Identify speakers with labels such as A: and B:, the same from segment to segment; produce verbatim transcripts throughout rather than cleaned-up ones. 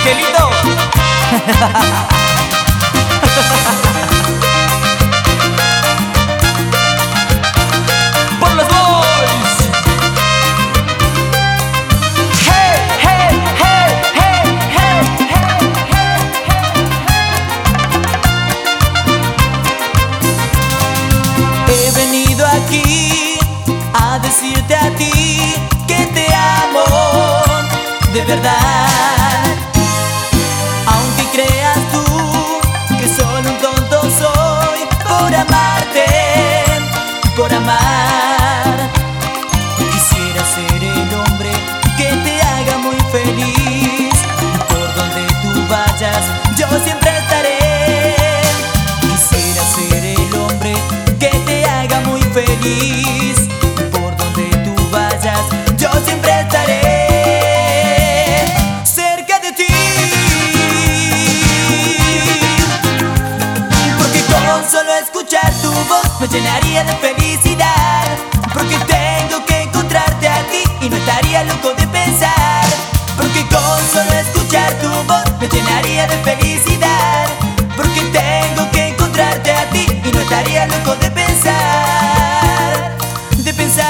A: Angelito. Por los boys. Hey, hey, hey, hey, hey, hey, hey, hey. He venido aquí a decirte a ti que te amo de verdad. Aunque creas tú que solo un tonto soy por amarte, por amar. Quisiera ser el hombre que te haga muy feliz. Por donde tú vayas, yo siempre estaré. Quisiera ser el hombre que te haga muy feliz. Por donde tú vayas, yo siempre estaré. Solo escuchar tu voz me llenaría de felicidad. Porque tengo que encontrarte a ti y no estaría loco de pensar. Porque con solo escuchar tu voz me llenaría de felicidad. Porque tengo que encontrarte a ti y no estaría loco de pensar. De pensar.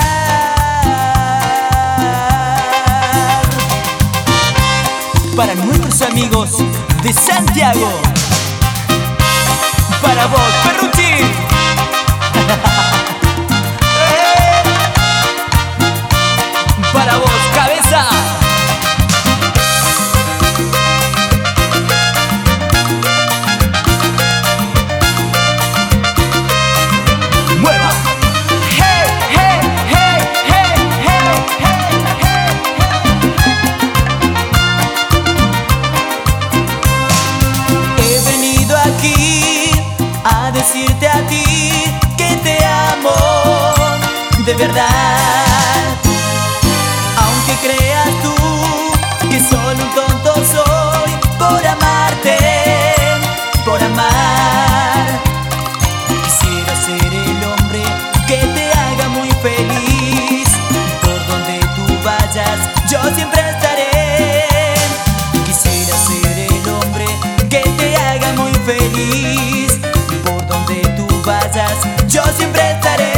A: Para nuestros amigos de Santiago. Para vos, Perruchi. Para vos, cabeza. Mueva. Hey, hey, hey, hey, hey, hey, hey, hey. He venido aquí a decirte a ti que te amo de verdad. Aunque creas tú que solo un tonto soy por amarte, por amar. Quisiera ser el hombre que te haga muy feliz. Por donde tú vayas, yo siempre estaré. Quisiera ser el hombre que te haga muy feliz. Yo siempre estaré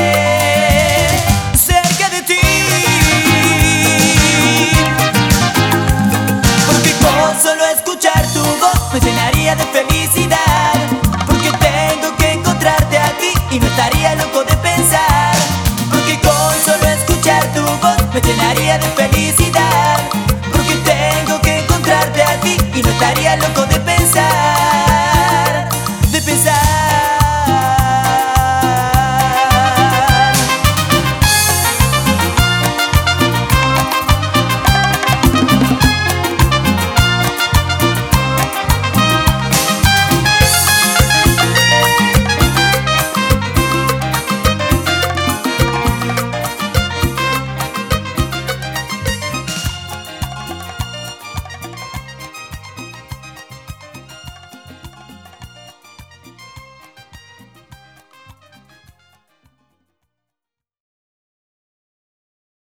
A: cerca de ti. Porque con solo escuchar tu voz me llenaría de felicidad. Porque tengo que encontrarte a ti y no estaría loco de pensar. Porque con solo escuchar tu voz me llenaría de felicidad. Porque tengo que encontrarte a ti y no estaría loco de